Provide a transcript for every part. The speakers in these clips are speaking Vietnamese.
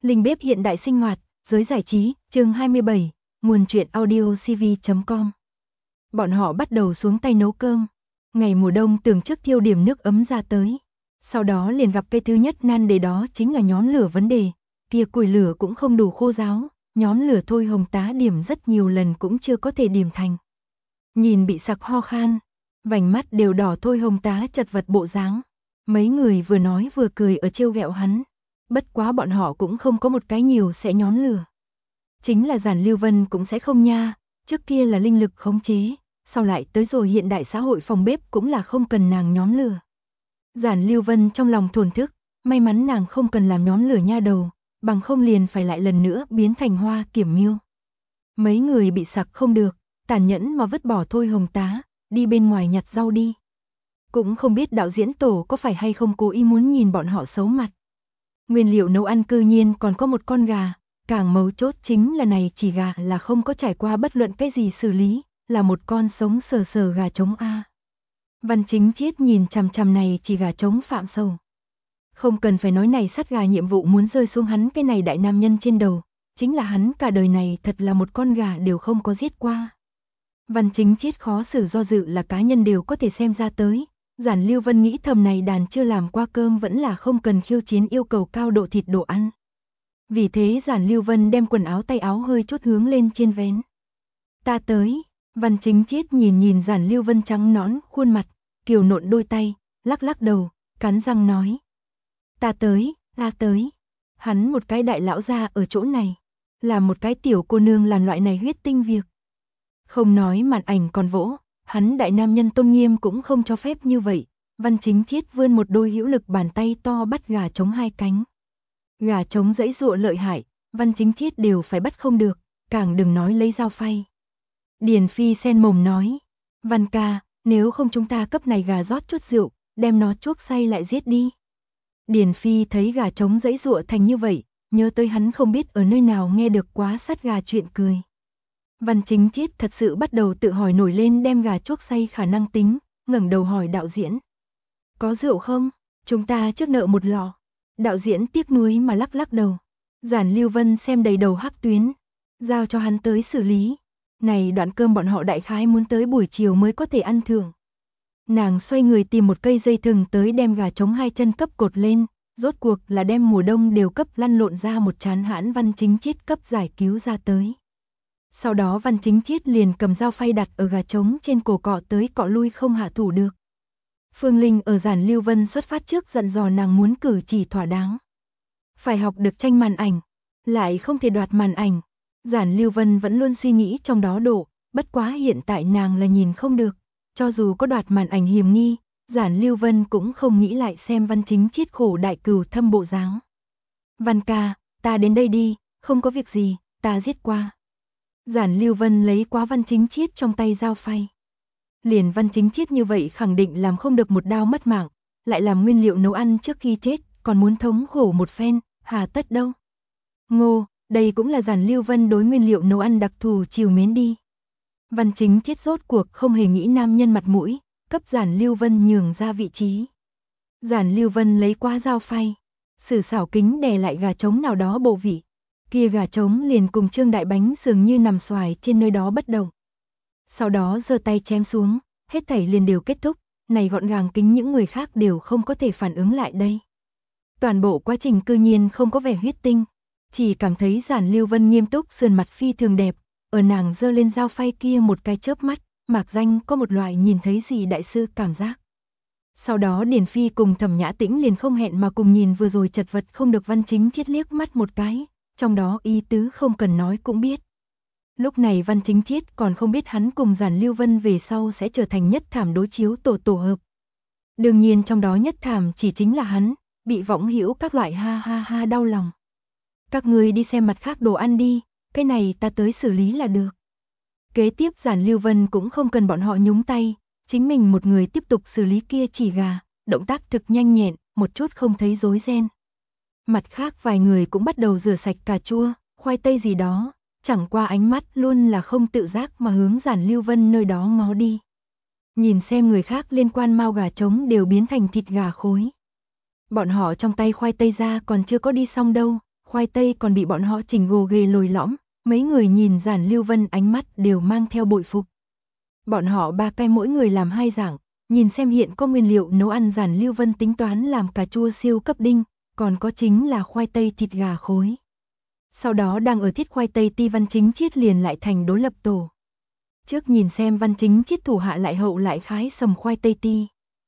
Linh bếp hiện đại sinh hoạt, giới giải trí, chương 27, nguồn truyện audio cv.com. Bọn họ bắt đầu xuống tay nấu cơm. Ngày mùa đông tưởng trước thiêu điểm nước ấm ra tới. Sau đó liền gặp cái thứ nhất nan đề, đó chính là nhóm lửa vấn đề. Kia củi lửa cũng không đủ khô ráo, nhóm lửa Thôi Hồng Tá điểm rất nhiều lần cũng chưa có thể điểm thành. Nhìn bị sặc ho khan, vành mắt đều đỏ Thôi Hồng Tá chật vật bộ dáng. Mấy người vừa nói vừa cười ở trêu ghẹo hắn. Bất quá bọn họ cũng không có một cái nhiều sẽ nhón lửa. Chính là Giản Lưu Vân cũng sẽ không nha, trước kia là linh lực khống chế, sau lại tới rồi hiện đại xã hội phòng bếp cũng là không cần nàng nhóm lửa. Giản Lưu Vân trong lòng thổn thức, may mắn nàng không cần làm nhóm lửa nha đầu, bằng không liền phải lại lần nữa biến thành Hoa Kiểm Miêu. Mấy người bị sặc không được, tàn nhẫn mà vứt bỏ Thôi Hồng Tá, đi bên ngoài nhặt rau đi. Cũng không biết đạo diễn tổ có phải hay không cố ý muốn nhìn bọn họ xấu mặt. Nguyên liệu nấu ăn cư nhiên còn có một con gà, càng mấu chốt chính là này chỉ gà là không có trải qua bất luận cái gì xử lý, là một con sống sờ sờ gà trống A. Văn Chính Chiết nhìn chằm chằm này chỉ gà trống phạm sầu. Không cần phải nói, này sát gà nhiệm vụ muốn rơi xuống hắn cái này đại nam nhân trên đầu, chính là hắn cả đời này thật là một con gà đều không có giết qua. Văn Chính Chiết khó xử do dự là cá nhân đều có thể xem ra tới. Giản Lưu Vân nghĩ thầm này đàn chưa làm qua cơm vẫn là không cần khiêu chiến yêu cầu cao độ thịt đồ ăn. Vì thế Giản Lưu Vân đem quần áo tay áo hơi chút hướng lên trên vén. Ta tới. Văn Chính Chiết nhìn nhìn Giản Lưu Vân trắng nõn khuôn mặt, kiều nộn đôi tay, lắc lắc đầu, cắn răng nói. Ta tới, ta tới. Hắn một cái đại lão gia ở chỗ này, là một cái tiểu cô nương làm loại này huyết tinh việc. Không nói màn ảnh còn vỗ, hắn đại nam nhân tôn nghiêm cũng không cho phép như vậy. Văn Chính Chiết vươn một đôi hữu lực bàn tay to bắt gà trống hai cánh. Gà trống giãy giụa lợi hại, Văn Chính Chiết đều phải bắt không được, càng đừng nói lấy dao phay. Điền Phi sen mồm nói, Văn ca, nếu không chúng ta cấp này gà rót chút rượu, đem nó chuốc say lại giết đi. Điền Phi thấy gà trống giãy giụa thành như vậy, nhớ tới hắn không biết ở nơi nào nghe được quá sát gà chuyện cười. Văn Chính Chiết thật sự bắt đầu tự hỏi nổi lên đem gà chuốc say khả năng tính, ngẩng đầu hỏi đạo diễn. Có rượu không? Chúng ta trước nợ một lọ. Đạo diễn tiếc nuối mà lắc lắc đầu. Giản Lưu Vân xem đầy đầu hắc tuyến, giao cho hắn tới xử lý. Này đoạn cơm bọn họ đại khái muốn tới buổi chiều mới có thể ăn thưởng. Nàng xoay người tìm một cây dây thừng tới đem gà trống hai chân cấp cột lên, rốt cuộc là đem mùa đông đều cấp lăn lộn ra một chán hãn Văn Chính Chiết cấp giải cứu ra tới. Sau đó Văn Chính Chiết liền cầm dao phay đặt ở gà trống trên cổ cọ tới cọ lui không hạ thủ được. Phương Linh ở Giản Lưu Vân xuất phát trước dặn dò nàng muốn cử chỉ thỏa đáng. Phải học được tranh màn ảnh, lại không thể đoạt màn ảnh. Giản Lưu Vân vẫn luôn suy nghĩ trong đó độ, bất quá hiện tại nàng là nhìn không được. Cho dù có đoạt màn ảnh hiểm nghi, Giản Lưu Vân cũng không nghĩ lại xem Văn Chính Chiết khổ đại cừu thâm bộ dáng. Văn ca, ta đến đây đi, không có việc gì, ta giết qua. Giản Lưu Vân lấy quá Văn Chính Chiết trong tay dao phay. Liền Văn Chính Chiết như vậy khẳng định làm không được một đao mất mạng, lại làm nguyên liệu nấu ăn trước khi chết, còn muốn thống khổ một phen, hà tất đâu. Ngô, đây cũng là Giản Lưu Vân đối nguyên liệu nấu ăn đặc thù chiều mến đi. Văn Chính Chiết rốt cuộc không hề nghĩ nam nhân mặt mũi, cấp Giản Lưu Vân nhường ra vị trí. Giản Lưu Vân lấy qua dao phay, sử xảo kính đè lại gà trống nào đó bộ vị. Kia gà trống liền cùng trương đại bánh dường như nằm xoài trên nơi đó bất động. Sau đó giơ tay chém xuống, hết thảy liền đều kết thúc, này gọn gàng kính những người khác đều không có thể phản ứng lại đây. Toàn bộ quá trình cư nhiên không có vẻ huyết tinh, chỉ cảm thấy Giản Lưu Vân nghiêm túc sườn mặt phi thường đẹp, ở nàng giơ lên dao phay kia một cái chớp mắt, mạc danh có một loại nhìn thấy gì đại sư cảm giác. Sau đó Điền Phi cùng Thẩm Nhã Tĩnh liền không hẹn mà cùng nhìn vừa rồi chật vật không được Văn Chính Chiết liếc mắt một cái, trong đó ý tứ không cần nói cũng biết. Lúc này Văn Chính Chiết còn không biết hắn cùng Giản Lưu Vân về sau sẽ trở thành nhất thảm đối chiếu tổ hợp. Đương nhiên trong đó nhất thảm chỉ chính là hắn, bị võng hữu các loại ha ha ha đau lòng. Các người đi xem mặt khác đồ ăn đi, cái này ta tới xử lý là được. Kế tiếp Giản Lưu Vân cũng không cần bọn họ nhúng tay, chính mình một người tiếp tục xử lý kia chỉ gà, động tác thực nhanh nhẹn, một chút không thấy rối ren. Mặt khác vài người cũng bắt đầu rửa sạch cà chua, khoai tây gì đó, chẳng qua ánh mắt luôn là không tự giác mà hướng Giản Lưu Vân nơi đó ngó đi. Nhìn xem người khác liên quan mao gà trống đều biến thành thịt gà khối. Bọn họ trong tay khoai tây ra còn chưa có đi xong đâu, khoai tây còn bị bọn họ chỉnh gồ ghề lồi lõm, mấy người nhìn Giản Lưu Vân ánh mắt đều mang theo bội phục. Bọn họ 3 cái mỗi người làm 2 dạng, nhìn xem hiện có nguyên liệu nấu ăn Giản Lưu Vân tính toán làm cà chua siêu cấp đinh, còn có chính là khoai tây thịt gà khối. Sau đó đang ở thiết khoai tây ti Văn Chính Chiết liền lại thành đối lập tổ. Trước nhìn xem Văn Chính Chiết thủ hạ lại hậu lại khái sầm khoai tây ti.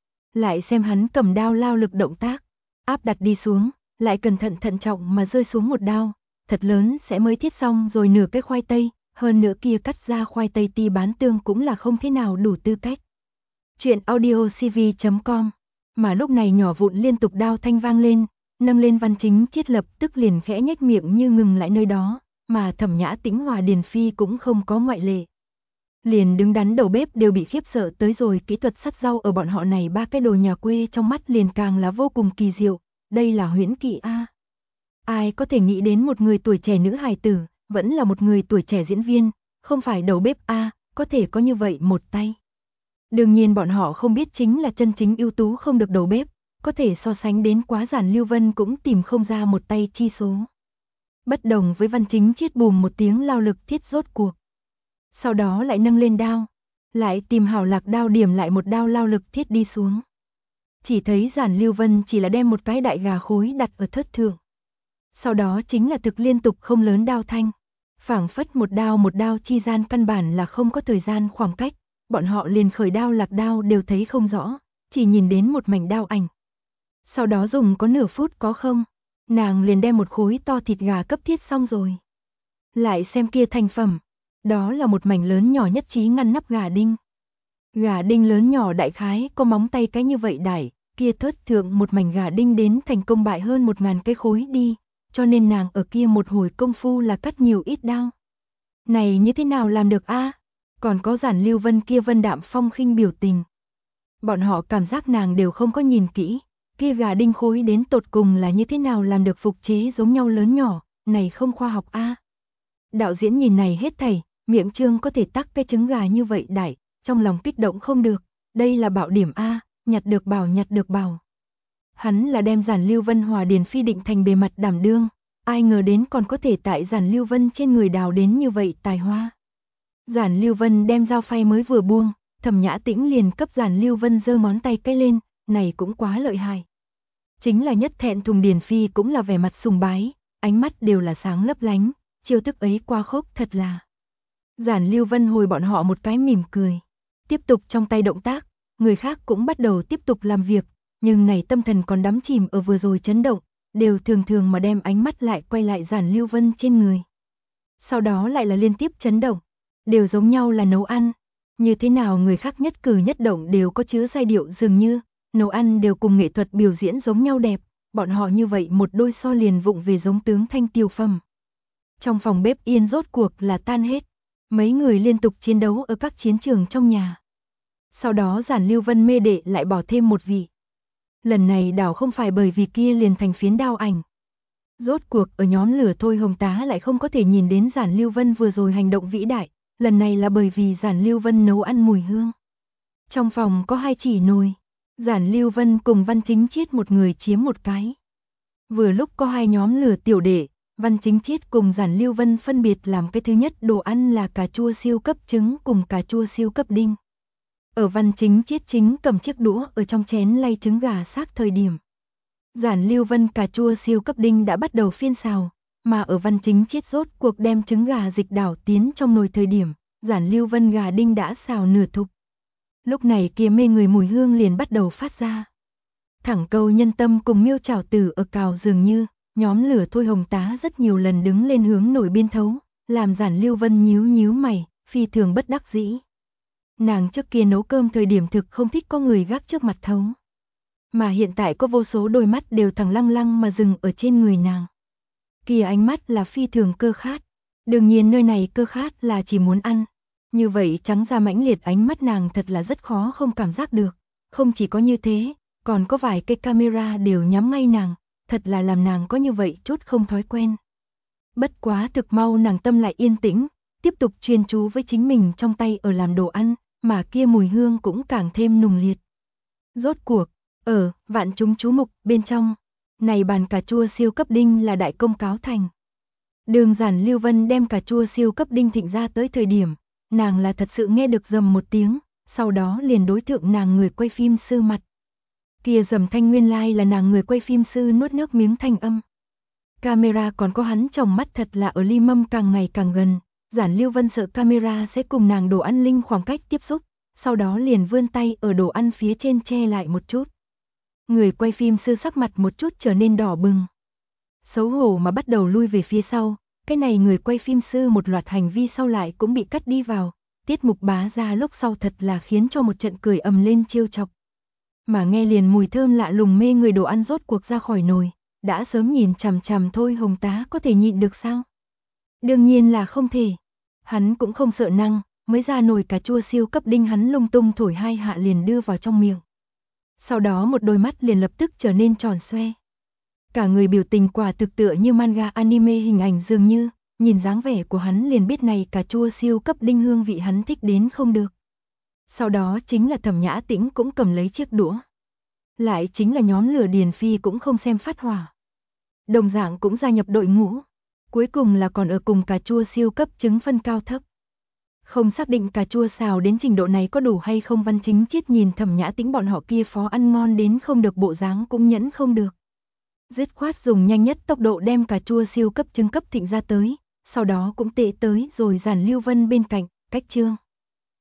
Lại xem hắn cầm đao lao lực động tác, áp đặt đi xuống, lại cẩn thận thận trọng mà rơi xuống một đao, thật lớn sẽ mới thiết xong rồi nửa cái khoai tây, hơn nữa kia cắt ra khoai tây ti bán tương cũng là không thế nào đủ tư cách. Chuyện audiocv.com. Mà lúc này nhỏ vụn liên tục đao thanh vang lên, nâng lên Văn Chính Chiết lập tức liền khẽ nhếch miệng như ngừng lại nơi đó, mà Thẩm Nhã Tĩnh Hòa Điền Phi cũng không có ngoại lệ. Liền đứng đắn đầu bếp đều bị khiếp sợ tới rồi, kỹ thuật sắt rau ở bọn họ này 3 cái đồ nhà quê trong mắt liền càng là vô cùng kỳ diệu, đây là huyễn kỹ a. Ai có thể nghĩ đến một người tuổi trẻ nữ hài tử, vẫn là một người tuổi trẻ diễn viên, không phải đầu bếp a, có thể có như vậy một tay. Đương nhiên bọn họ không biết chính là chân chính ưu tú không được đầu bếp, có thể so sánh đến quá Giản Lưu Vân cũng tìm không ra một tay chi số. Bất đồng với Văn Chính Chiết bùm một tiếng lao lực thiết rốt cuộc. Sau đó lại nâng lên đao, lại tìm hảo lạc đao điểm lại một đao lao lực thiết đi xuống. Chỉ thấy Giản Lưu Vân chỉ là đem một cái đại gà khối đặt ở thớt thượng. Sau đó chính là thực liên tục không lớn đao thanh, phảng phất một đao chi gian căn bản là không có thời gian khoảng cách, bọn họ liền khởi đao lạc đao đều thấy không rõ, chỉ nhìn đến một mảnh đao ảnh. Sau đó dùng có nửa phút có không, nàng liền đem một khối to thịt gà cấp thiết xong rồi. Lại xem kia thành phẩm, đó là một mảnh lớn nhỏ nhất trí ngăn nắp gà đinh. Gà đinh lớn nhỏ đại khái có móng tay cái như vậy đại, kia thớt thượng một mảnh gà đinh đến thành công bại hơn 1000 cái khối đi, cho nên nàng ở kia một hồi công phu là cắt nhiều ít đao. Này như thế nào làm được a? Còn có Giản Lưu Vân kia vân đạm phong khinh biểu tình. Bọn họ cảm giác nàng đều không có nhìn kỹ, kia gà đinh khối đến tột cùng là như thế nào làm được phục chế giống nhau lớn nhỏ, này không khoa học a. Đạo diễn nhìn này hết thảy, miệng trương có thể tắc cái trứng gà như vậy đại, trong lòng kích động không được, đây là bảo điểm a, nhặt được bảo. Hắn là đem Giản Lưu Vân Hòa Điền Phi định thành bề mặt đảm đương, ai ngờ đến còn có thể tại Giản Lưu Vân trên người đào đến như vậy tài hoa. Giản Lưu Vân đem dao phay mới vừa buông, Thẩm Nhã Tĩnh liền cấp Giản Lưu Vân giơ ngón tay cái lên, này cũng quá lợi hại. Chính là nhất thẹn thùng Điền Phi cũng là vẻ mặt sùng bái, ánh mắt đều là sáng lấp lánh, chiêu thức ấy qua khốc thật là. Giản Lưu Vân hồi bọn họ một cái mỉm cười, tiếp tục trong tay động tác, người khác cũng bắt đầu tiếp tục làm việc, nhưng này tâm thần còn đắm chìm ở vừa rồi chấn động, đều thường thường mà đem ánh mắt lại quay lại Giản Lưu Vân trên người. Sau đó lại là liên tiếp chấn động, đều giống nhau là nấu ăn, như thế nào người khác nhất cử nhất động đều có chứa giai điệu dường như, nấu ăn đều cùng nghệ thuật biểu diễn giống nhau đẹp, bọn họ như vậy một đôi so liền vụng về giống tướng thanh tiêu phẩm. Trong phòng bếp yên rốt cuộc là tan hết, mấy người liên tục chiến đấu ở các chiến trường trong nhà. Sau đó Giản Lưu Vân mê đệ lại bỏ thêm một vị. Lần này đảo không phải bởi vì kia liền thành phiến đao ảnh. Rốt cuộc ở nhóm lửa thôi Hồng Tá lại không có thể nhìn đến Giản Lưu Vân vừa rồi hành động vĩ đại, lần này là bởi vì Giản Lưu Vân nấu ăn mùi hương. Trong phòng có 2 chỉ nồi, Giản Lưu Vân cùng Văn Chính Chiết một người chiếm một cái. Vừa lúc có 2 nhóm lửa tiểu đệ, Văn Chính Chiết cùng Giản Lưu Vân phân biệt làm cái thứ nhất đồ ăn là cà chua siêu cấp trứng cùng cà chua siêu cấp đinh. Ở Văn Chính Chiết chính cầm chiếc đũa ở trong chén lay trứng gà xác thời điểm. Giản Lưu Vân cà chua siêu cấp đinh đã bắt đầu phiên xào, mà ở Văn Chính Chiết rốt cuộc đem trứng gà dịch đảo tiến trong nồi thời điểm, Giản Lưu Vân gà đinh đã xào nửa thục. Lúc này kia mê người mùi hương liền bắt đầu phát ra. Thẳng câu nhân tâm cùng Miêu Trảo Tử ở cào dường như, nhóm lửa thôi Hồng Tá rất nhiều lần đứng lên hướng nổi biên thấu, làm Giản Lưu Vân nhíu nhíu mày, phi thường bất đắc dĩ. Nàng trước kia nấu cơm thời điểm thực không thích có người gác trước mặt thấu. Mà hiện tại có vô số đôi mắt đều thẳng lăng lăng mà dừng ở trên người nàng. Kia ánh mắt là phi thường cơ khát. Đương nhiên nơi này cơ khát là chỉ muốn ăn. Như vậy trắng ra mãnh liệt ánh mắt nàng thật là rất khó không cảm giác được. Không chỉ có như thế, còn có vài cây camera đều nhắm ngay nàng, thật là làm nàng có như vậy chút không thói quen. Bất quá thực mau nàng tâm lại yên tĩnh, tiếp tục chuyên chú với chính mình trong tay ở làm đồ ăn, mà kia mùi hương cũng càng thêm nùng liệt. Rốt cuộc, ở vạn chúng chú mục bên trong, Này bàn cà chua siêu cấp đinh là đại công cáo thành. Đường Giản Lưu Vân đem cà chua siêu cấp đinh thịnh ra tới thời điểm, nàng là thật sự nghe được rầm một tiếng, sau đó liền đối thượng nàng người quay phim sư mặt. Kia rầm thanh nguyên lai là nàng người quay phim sư nuốt nước miếng thanh âm. Camera còn có hắn trong mắt thật là ở ly mâm càng ngày càng gần, Giản Lưu Vân sợ camera sẽ cùng nàng đồ ăn linh khoảng cách tiếp xúc, sau đó liền vươn tay ở đồ ăn phía trên che lại một chút. Người quay phim sư sắc mặt một chút trở nên đỏ bừng. Xấu hổ mà bắt đầu lui về phía sau, cái này người quay phim sư một loạt hành vi sau lại cũng bị cắt đi vào, tiết mục bá ra lúc sau thật là khiến cho một trận cười ầm lên trêu chọc. Mà nghe liền mùi thơm lạ lùng mê người đồ ăn rốt cuộc ra khỏi nồi, đã sớm nhìn chằm chằm Thôi Hồng Tá có thể nhịn được sao? Đương nhiên là không thể. Hắn cũng không sợ năng, mới ra nồi cà chua siêu cấp đinh hắn lung tung thổi hai hạ liền đưa vào trong miệng. Sau đó một đôi mắt liền lập tức trở nên tròn xoe. Cả người biểu tình quả thực tựa như manga anime hình ảnh dường như, nhìn dáng vẻ của hắn liền biết này cà chua siêu cấp đinh hương vị hắn thích đến không được. Sau đó chính là Thẩm Nhã Tĩnh cũng cầm lấy chiếc đũa. Lại chính là nhóm lửa Điền Phi cũng không xem phát hỏa. Đồng dạng cũng gia nhập đội ngũ. Cuối cùng là còn ở cùng cà chua siêu cấp chứng phân cao thấp. Không xác định cà chua xào đến trình độ này có đủ hay không Văn Chính Chiết nhìn Thẩm Nhã Tĩnh bọn họ kia phó ăn ngon đến không được bộ dáng cũng nhẫn không được. Dứt khoát dùng nhanh nhất tốc độ đem cà chua siêu cấp trứng cấp thịnh ra tới, sau đó cũng tệ tới rồi Giản Lưu Vân bên cạnh, cách trương.